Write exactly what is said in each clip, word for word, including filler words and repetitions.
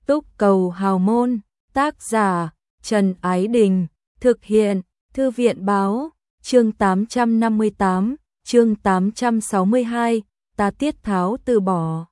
Túc Cầu Hào Môn, tác giả Trần Ái Đình, thực hiện Thư viện Báo, chương tám trăm năm mươi tám, chương tám trăm sáu mươi hai, ta tiết tháo từ bỏ.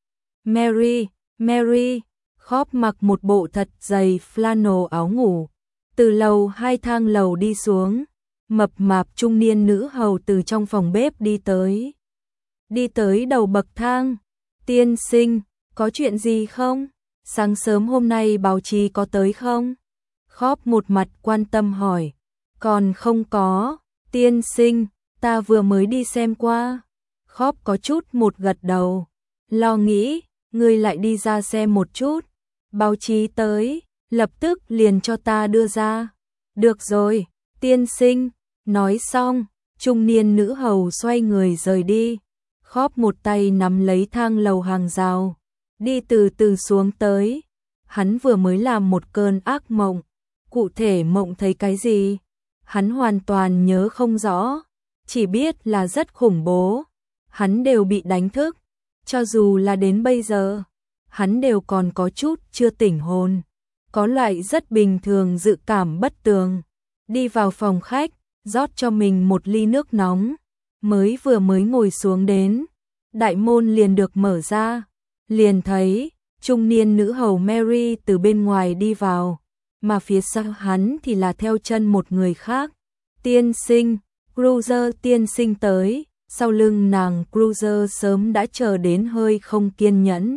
Mary, Mary, Khóp mặc một bộ thật dày flannel áo ngủ, từ lầu hai thang lầu đi xuống, mập mạp trung niên nữ hầu từ trong phòng bếp đi tới. Đi tới đầu bậc thang, tiên sinh, có chuyện gì không? Sáng sớm hôm nay báo chí có tới không? Khóp một mặt quan tâm hỏi. Còn không có, tiên sinh, ta vừa mới đi xem qua. Khóp có chút một gật đầu, lo nghĩ, ngươi lại đi ra xem một chút. Báo chí tới, lập tức liền cho ta đưa ra. Được rồi, tiên sinh, nói xong, trung niên nữ hầu xoay người rời đi. Khóp một tay nắm lấy thang lầu hàng rào, đi từ từ xuống tới. Hắn vừa mới làm một cơn ác mộng, cụ thể mộng thấy cái gì? Hắn hoàn toàn nhớ không rõ, chỉ biết là rất khủng bố. Hắn đều bị đánh thức, cho dù là đến bây giờ, hắn đều còn có chút chưa tỉnh hồn, có loại rất bình thường dự cảm bất tường. Đi vào phòng khách, rót cho mình một ly nước nóng, mới vừa mới ngồi xuống đến, đại môn liền được mở ra, liền thấy trung niên nữ hầu Mary từ bên ngoài đi vào, mà phía sau hắn thì là theo chân một người khác. Tiên sinh, Cruiser tiên sinh tới. Sau lưng nàng Cruiser sớm đã chờ đến hơi không kiên nhẫn,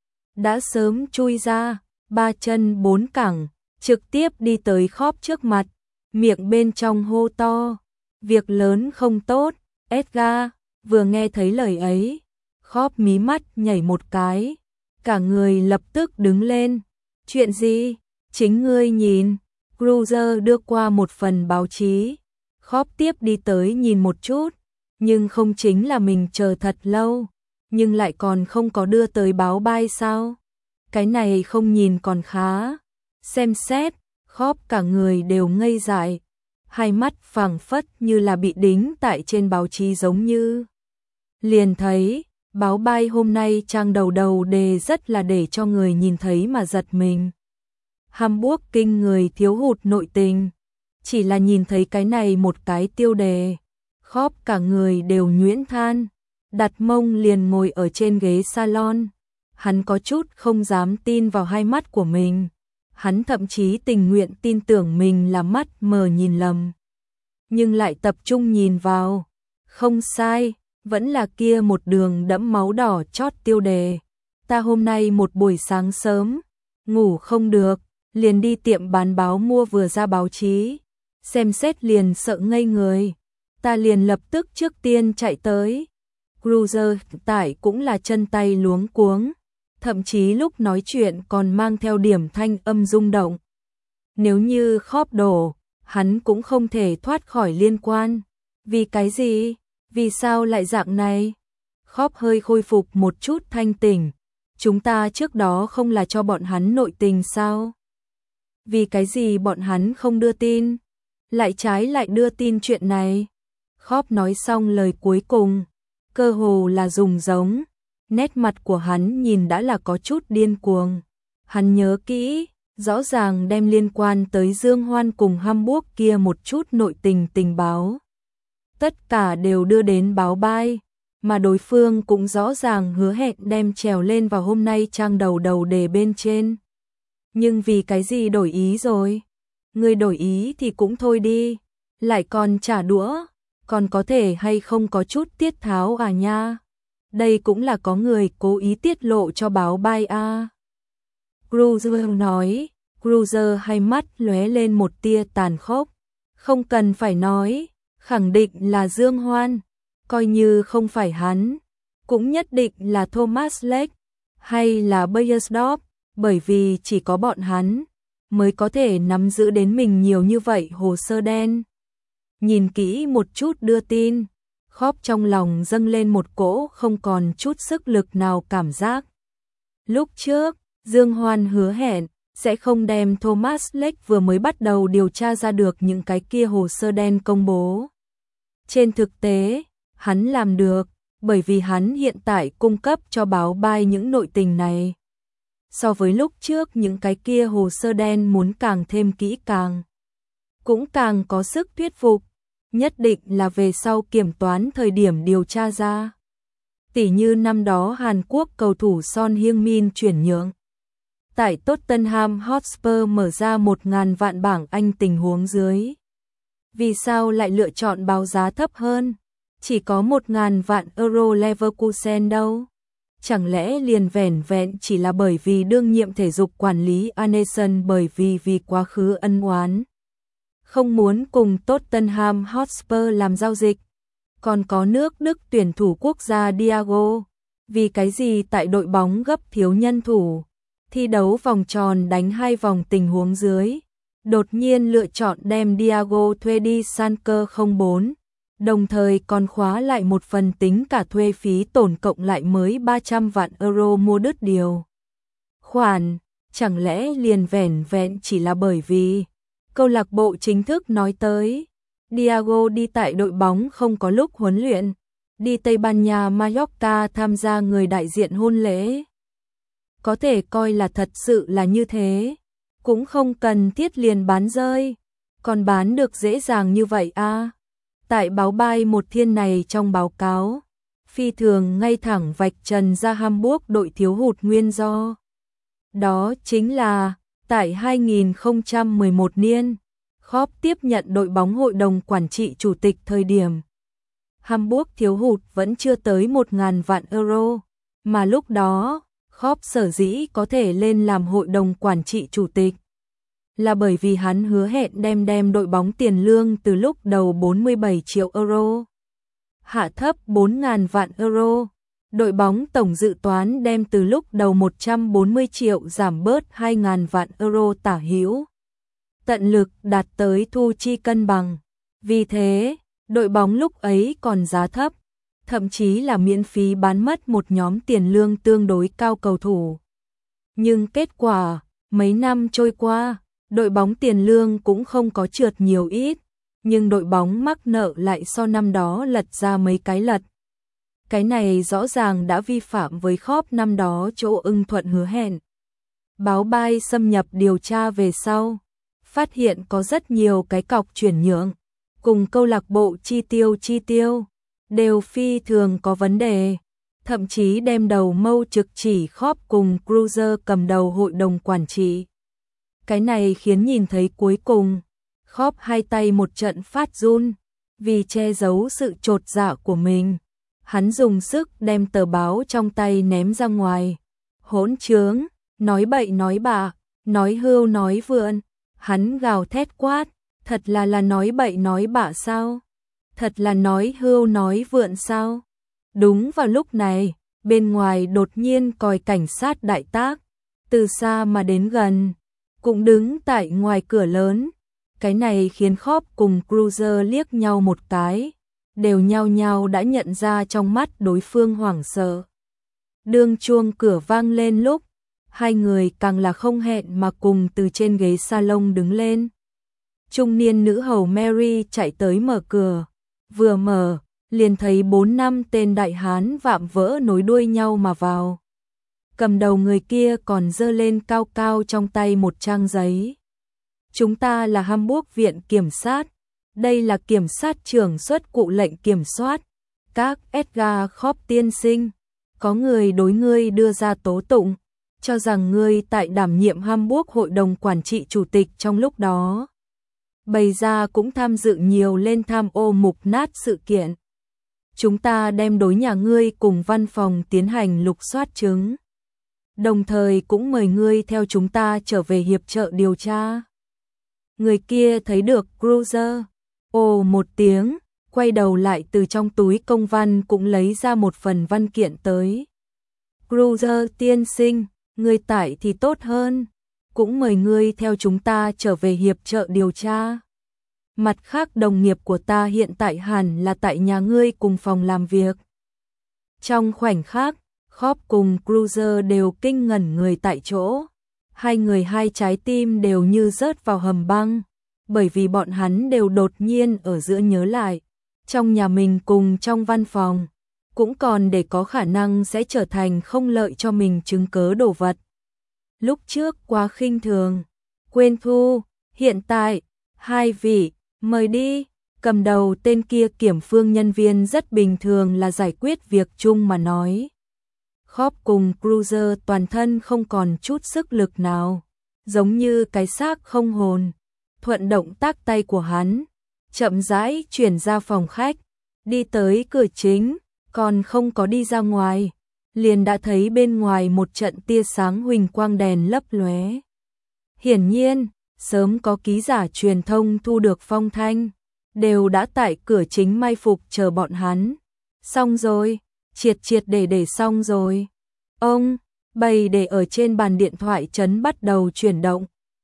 đã sớm chui ra, ba chân bốn cẳng, trực tiếp đi tới Khóp trước mặt, miệng bên trong hô to, việc lớn không tốt. Edgar vừa nghe thấy lời ấy, Khóp mí mắt nhảy một cái, cả người lập tức đứng lên. Chuyện gì? Chính ngươi nhìn. Cruiser đưa qua một phần báo chí. Khóp tiếp đi tới nhìn một chút, nhưng không chính là mình chờ thật lâu, nhưng lại còn không có đưa tới báo bay sao? Cái này không nhìn còn khá. Xem xét, Khóp cả người đều ngây dại, hai mắt phảng phất như là bị đính tại trên báo chí giống như. Liền thấy, báo bay hôm nay trang đầu đầu đề rất là để cho người nhìn thấy mà giật mình. Hamburg kinh người thiếu hụt nội tình. Chỉ là nhìn thấy cái này một cái tiêu đề, Khóp cả người đều nhuyễn than, đặt mông liền ngồi ở trên ghế salon. Hắn có chút không dám tin vào hai mắt của mình. Hắn thậm chí tình nguyện tin tưởng mình là mắt mờ nhìn lầm, nhưng lại tập trung nhìn vào. Không sai, vẫn là kia một đường đẫm máu đỏ chót tiêu đề. Ta hôm nay một buổi sáng sớm, ngủ không được, liền đi tiệm bán báo mua vừa ra báo chí, xem xét liền sợ ngây người. Ta liền lập tức trước tiên chạy tới. Cruiser tải cũng là chân tay luống cuống, thậm chí lúc nói chuyện còn mang theo điểm thanh âm rung động. Nếu như Khóp đổ, hắn cũng không thể thoát khỏi liên quan. Vì cái gì? Vì sao lại dạng này? Khóp hơi khôi phục một chút thanh tỉnh. Chúng ta trước đó không là cho bọn hắn nội tình sao? Vì cái gì bọn hắn không đưa tin, lại trái lại đưa tin chuyện này? Khóp nói xong lời cuối cùng, cơ hồ là dùng giống, nét mặt của hắn nhìn đã là có chút điên cuồng. Hắn nhớ kỹ, rõ ràng đem liên quan tới Dương Hoan cùng Hamburg kia một chút nội tình tình báo, tất cả đều đưa đến báo bay, mà đối phương cũng rõ ràng hứa hẹn đem trèo lên vào hôm nay trang đầu đầu đề bên trên. Nhưng vì cái gì đổi ý rồi? Người đổi ý thì cũng thôi đi, lại còn trả đũa, còn có thể hay không có chút tiết tháo à nha? Đây cũng là có người cố ý tiết lộ cho báo bay à? Cruiser nói. Cruiser hai mắt lóe lên một tia tàn khốc. Không cần phải nói, khẳng định là Dương Hoan, coi như không phải hắn, cũng nhất định là Thomas Lake hay là Beiersdorf, bởi vì chỉ có bọn hắn mới có thể nắm giữ đến mình nhiều như vậy hồ sơ đen. Nhìn kỹ một chút đưa tin, Khóp trong lòng dâng lên một cỗ không còn chút sức lực nào cảm giác. Lúc trước, Dương Hoan hứa hẹn sẽ không đem Thomas Lake vừa mới bắt đầu điều tra ra được những cái kia hồ sơ đen công bố. Trên thực tế, hắn làm được, bởi vì hắn hiện tại cung cấp cho báo bay những nội tình này. so với lúc trước những cái kia hồ sơ đen muốn càng thêm kỹ càng, cũng càng có sức thuyết phục, nhất định là về sau kiểm toán thời điểm điều tra ra. Tỉ như năm đó Hàn Quốc cầu thủ Son Heung-min chuyển nhượng. Tại Tottenham Hotspur mở ra một ngàn vạn bảng Anh tình huống dưới. Vì sao lại lựa chọn báo giá thấp hơn? Chỉ có một ngàn vạn euro Leverkusen đâu. Chẳng lẽ liền vẻn vẹn chỉ là bởi vì đương nhiệm thể dục quản lý Arneson bởi vì vì quá khứ ân oán, không muốn cùng Tottenham Hotspur làm giao dịch. Còn có nước Đức tuyển thủ quốc gia Diago, vì cái gì tại đội bóng gấp thiếu nhân thủ, thi đấu vòng tròn đánh hai vòng tình huống dưới, đột nhiên lựa chọn đem Diago thuê đi Schalke không bốn, đồng thời còn khóa lại một phần tính cả thuê phí tổng cộng lại mới ba trăm vạn euro mua đứt điều khoản, chẳng lẽ liền vẻn vẹn chỉ là bởi vì câu lạc bộ chính thức nói tới Diago đi tại đội bóng không có lúc huấn luyện, đi Tây Ban Nha Mallorca tham gia người đại diện hôn lễ. Có thể coi là thật sự là như thế, cũng không cần thiết liền bán rơi, còn bán được dễ dàng như vậy à. Tại báo Bay một thiên này trong báo cáo, phi thường ngay thẳng vạch trần ra Hamburg đội thiếu hụt nguyên do. Đó chính là, tại hai nghìn không trăm mười một niên, Klopp tiếp nhận đội bóng hội đồng quản trị chủ tịch thời điểm Hamburg thiếu hụt vẫn chưa tới một ngàn vạn euro, mà lúc đó, Klopp sở dĩ có thể lên làm hội đồng quản trị chủ tịch là bởi vì hắn hứa hẹn đem đem đội bóng tiền lương từ lúc đầu bốn mươi bảy triệu euro hạ thấp bốn ngàn vạn euro. Đội bóng tổng dự toán đem từ lúc đầu một trăm bốn mươi triệu giảm bớt hai ngàn vạn euro tả hữu. Tận lực đạt tới thu chi cân bằng. Vì thế, đội bóng lúc ấy còn giá thấp, thậm chí là miễn phí bán mất một nhóm tiền lương tương đối cao cầu thủ. Nhưng kết quả, mấy năm trôi qua, đội bóng tiền lương cũng không có trượt nhiều ít, nhưng đội bóng mắc nợ lại so năm đó lật ra mấy cái lật. Cái này rõ ràng đã vi phạm với Klopp năm đó chỗ ưng thuận hứa hẹn. Báo Bay xâm nhập điều tra về sau, phát hiện có rất nhiều cái cọc chuyển nhượng, cùng câu lạc bộ chi tiêu chi tiêu, đều phi thường có vấn đề, thậm chí đem đầu mâu trực chỉ Klopp cùng Cruiser cầm đầu hội đồng quản trị. Cái này khiến nhìn thấy cuối cùng, Klopp hai tay một trận phát run, vì che giấu sự chột dạ của mình. Hắn dùng sức đem tờ báo trong tay ném ra ngoài. Hỗn trướng, nói bậy nói bạ, nói hưu nói vượn. Hắn gào thét quát, thật là là nói bậy nói bạ sao? Thật là nói hưu nói vượn sao? Đúng vào lúc này, bên ngoài đột nhiên còi cảnh sát đại tác, từ xa mà đến gần, cũng đứng tại ngoài cửa lớn. Cái này khiến Klopp cùng Cruiser liếc nhau một cái, đều nhao nhao đã nhận ra trong mắt đối phương hoảng sợ. Đương chuông cửa vang lên lúc, hai người càng là không hẹn mà cùng từ trên ghế salon đứng lên. Trung niên nữ hầu Mary chạy tới mở cửa, vừa mở, liền thấy bốn năm tên đại hán vạm vỡ nối đuôi nhau mà vào. Cầm đầu người kia còn giơ lên cao cao trong tay một trang giấy. Chúng ta là Hamburg viện kiểm sát. Đây là kiểm sát trưởng xuất cụ lệnh kiểm soát. Các Edgar Klopp tiên sinh, có người đối ngươi đưa ra tố tụng, cho rằng ngươi tại đảm nhiệm Hamburg hội đồng quản trị chủ tịch trong lúc đó. Bày ra cũng tham dự nhiều lên tham ô mục nát sự kiện. Chúng ta đem đối nhà ngươi cùng văn phòng tiến hành lục soát chứng. Đồng thời cũng mời ngươi theo chúng ta trở về hiệp trợ điều tra. Người kia thấy được Cruiser, ồ một tiếng, quay đầu lại từ trong túi công văn cũng lấy ra một phần văn kiện tới. Cruiser tiên sinh, ngươi tải thì tốt hơn, cũng mời ngươi theo chúng ta trở về hiệp trợ điều tra. Mặt khác đồng nghiệp của ta hiện tại hẳn là tại nhà ngươi cùng phòng làm việc. Trong khoảnh khắc, Klopp cùng Cruiser đều kinh ngẩn người tại chỗ. Hai người hai trái tim đều như rớt vào hầm băng, bởi vì bọn hắn đều đột nhiên ở giữa nhớ lại, trong nhà mình cùng trong văn phòng, cũng còn để có khả năng sẽ trở thành không lợi cho mình chứng cớ đồ vật. lúc trước quá khinh thường, quên thu, hiện tại, hai vị, mời đi. Cầm đầu tên kia kiểm phương nhân viên rất bình thường là giải quyết việc chung mà nói. Khóp cùng Cruiser toàn thân không còn chút sức lực nào, giống như cái xác không hồn. Thuận động tác tay của hắn, chậm rãi chuyển ra phòng khách, đi tới cửa chính, còn không có đi ra ngoài, liền đã thấy bên ngoài một trận tia sáng huỳnh quang đèn lấp lóe. Hiển nhiên, sớm có ký giả truyền thông thu được phong thanh, đều đã tại cửa chính mai phục chờ bọn hắn. Xong rồi, triệt triệt để để xong rồi. Ông, bày để ở trên bàn điện thoại trấn bắt đầu chuyển động.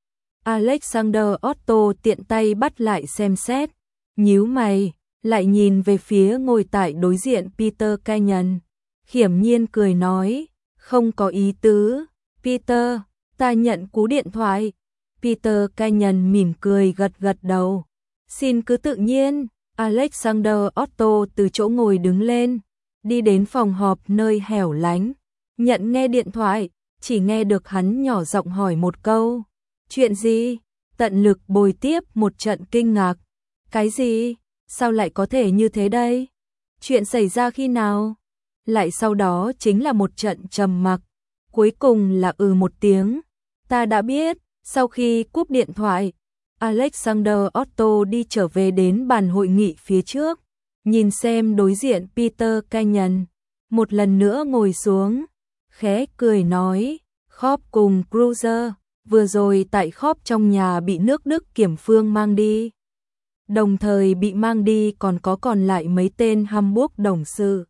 Alexander Otto tiện tay bắt lại xem xét, nhíu mày, lại nhìn về phía ngồi tại đối diện Peter Canyon. Khiểm nhiên cười nói, không có ý tứ, Peter, ta nhận cú điện thoại. Peter Canyon mỉm cười gật gật đầu. Xin cứ tự nhiên. Alexander Otto từ chỗ ngồi đứng lên, đi đến phòng họp nơi hẻo lánh, nhận nghe điện thoại, chỉ nghe được hắn nhỏ giọng hỏi một câu. Chuyện gì? Tận lực bồi tiếp một trận kinh ngạc. Cái gì? Sao lại có thể như thế đây? Chuyện xảy ra khi nào? Lại sau đó chính là một trận trầm mặc, cuối cùng là ừ một tiếng. Ta đã biết. Sau khi cúp điện thoại, Alexander Otto đi trở về đến bàn hội nghị phía trước, nhìn xem đối diện Peter Canyon, một lần nữa ngồi xuống, khẽ cười nói, Khóp cùng Cruiser, vừa rồi tại Khóp trong nhà bị nước Đức kiểm phương mang đi. Đồng thời bị mang đi còn có còn lại mấy tên Hamburg đồng sự.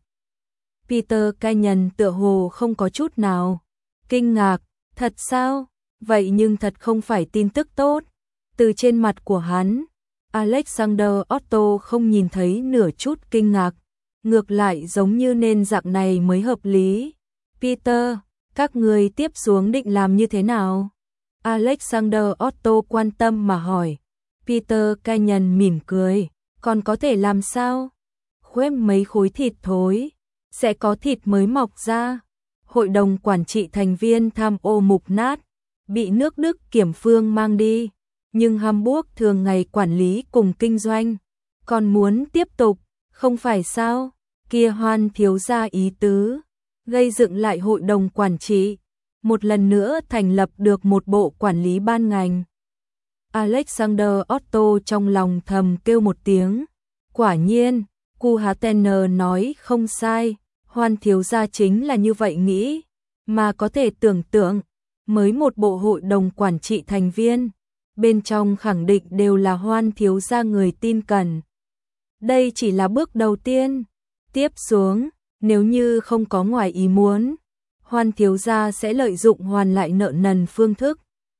Peter Canyon tựa hồ không có chút nào kinh ngạc, thật sao? Vậy nhưng thật không phải tin tức tốt. Từ trên mặt của hắn, Alexander Otto không nhìn thấy nửa chút kinh ngạc, ngược lại giống như nên dạng này mới hợp lý. Peter, các người tiếp xuống định làm như thế nào? Alexander Otto quan tâm mà hỏi. Peter Canyon mỉm cười, còn có thể làm sao? Khuét mấy khối thịt thối, sẽ có thịt mới mọc ra. Hội đồng quản trị thành viên tham ô mục nát, bị nước Đức kiểm phương mang đi, nhưng Hamburg thường ngày quản lý cùng kinh doanh, còn muốn tiếp tục, không phải sao? Kia Hoan thiếu gia ý tứ, gây dựng lại hội đồng quản trị, một lần nữa thành lập được một bộ quản lý ban ngành. Alexander Otto trong lòng thầm kêu một tiếng, quả nhiên, Kuhatener nói không sai, Hoan thiếu gia chính là như vậy nghĩ, mà có thể tưởng tượng, mới một bộ hội đồng quản trị thành viên, bên trong khẳng định đều là Hoan thiếu gia người tin cẩn. Đây chỉ là bước đầu tiên, tiếp xuống, nếu như không có ngoài ý muốn, Hoan thiếu gia sẽ lợi dụng hoàn lại nợ nần phương thức,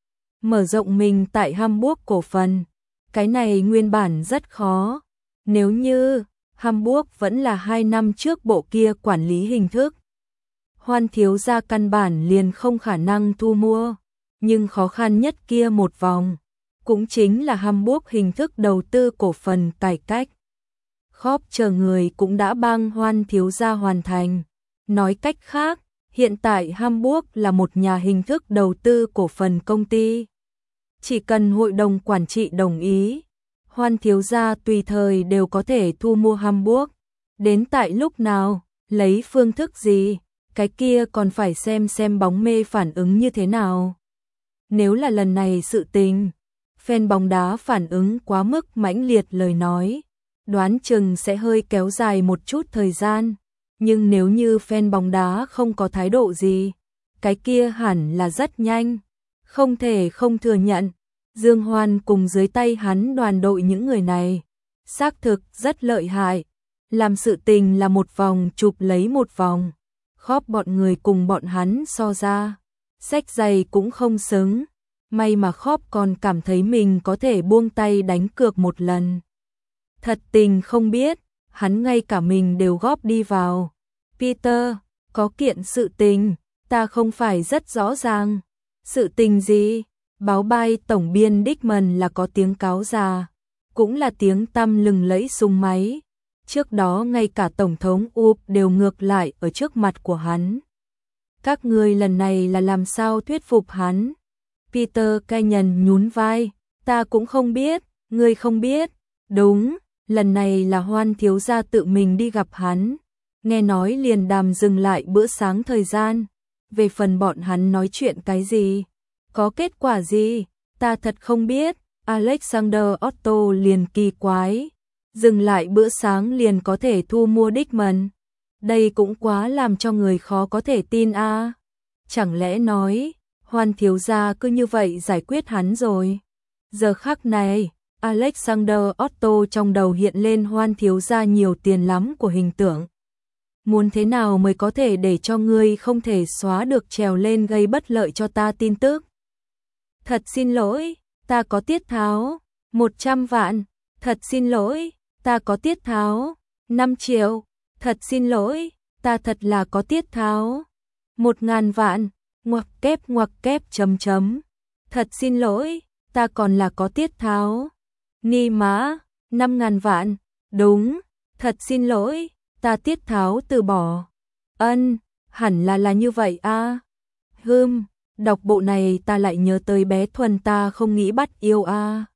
mở rộng mình tại Hamburg cổ phần. Cái này nguyên bản rất khó, nếu như Hamburg vẫn là hai năm trước bộ kia quản lý hình thức. Hoan thiếu gia căn bản liền không khả năng thu mua, nhưng khó khăn nhất kia một vòng, cũng chính là Hamburg hình thức đầu tư cổ phần cải cách. Khóp chờ người cũng đã bang Hoan thiếu gia hoàn thành. Nói cách khác, hiện tại Hamburg là một nhà hình thức đầu tư cổ phần công ty. Chỉ cần hội đồng quản trị đồng ý, Hoan thiếu gia tùy thời đều có thể thu mua Hamburg. Đến tại lúc nào, lấy phương thức gì, cái kia còn phải xem xem bóng mê phản ứng như thế nào. Nếu là lần này sự tình, fan bóng đá phản ứng quá mức mãnh liệt lời nói, đoán chừng sẽ hơi kéo dài một chút thời gian. Nhưng nếu như fan bóng đá không có thái độ gì, cái kia hẳn là rất nhanh. Không thể không thừa nhận, Dương Hoan cùng dưới tay hắn đoàn đội những người này, xác thực rất lợi hại. Làm sự tình là một vòng chụp lấy một vòng, Khóp bọn người cùng bọn hắn so ra, xách giày cũng không xứng. May mà Khóp còn cảm thấy mình có thể buông tay đánh cược một lần. Thật tình không biết, hắn ngay cả mình đều góp đi vào. Peter, có kiện sự tình, ta không phải rất rõ ràng. Sự tình gì? Báo bay tổng biên Dickman là có tiếng cáo già, cũng là tiếng tăm lừng lẫy súng máy. Trước đó ngay cả Tổng thống Up đều ngược lại ở trước mặt của hắn. Các ngươi lần này là làm sao thuyết phục hắn? Peter Kenyon nhún vai, ta cũng không biết, ngươi không biết. Đúng, lần này là Hoan thiếu gia tự mình đi gặp hắn. Nghe nói liền đàm dừng lại bữa sáng thời gian. Về phần bọn hắn nói chuyện cái gì? Có kết quả gì? Ta thật không biết. Alexander Otto liền kỳ quái. Dừng lại bữa sáng liền có thể thu mua Dickman. Đây cũng quá làm cho người khó có thể tin a. À. Chẳng lẽ nói, Hoan thiếu gia cứ như vậy giải quyết hắn rồi? Giờ khắc này, Alexander Otto trong đầu hiện lên Hoan thiếu gia nhiều tiền lắm của hình tượng. Muốn thế nào mới có thể để cho ngươi không thể xóa được trèo lên gây bất lợi cho ta tin tức? Thật xin lỗi, ta có tiết tháo. một trăm vạn. Thật xin lỗi, ta có tiết tháo. năm triệu. Thật xin lỗi, ta thật là có tiết tháo. một ngàn vạn. Ngoặc kép ngoặc kép chấm chấm. Thật xin lỗi, ta còn là có tiết tháo. Ni má, năm ngàn vạn. Đúng, thật xin lỗi, ta tiết tháo từ bỏ. Ân, hẳn là là như vậy a. À. Hừm, đọc bộ này ta lại nhớ tới bé Thuần ta không nghĩ bắt yêu a. À.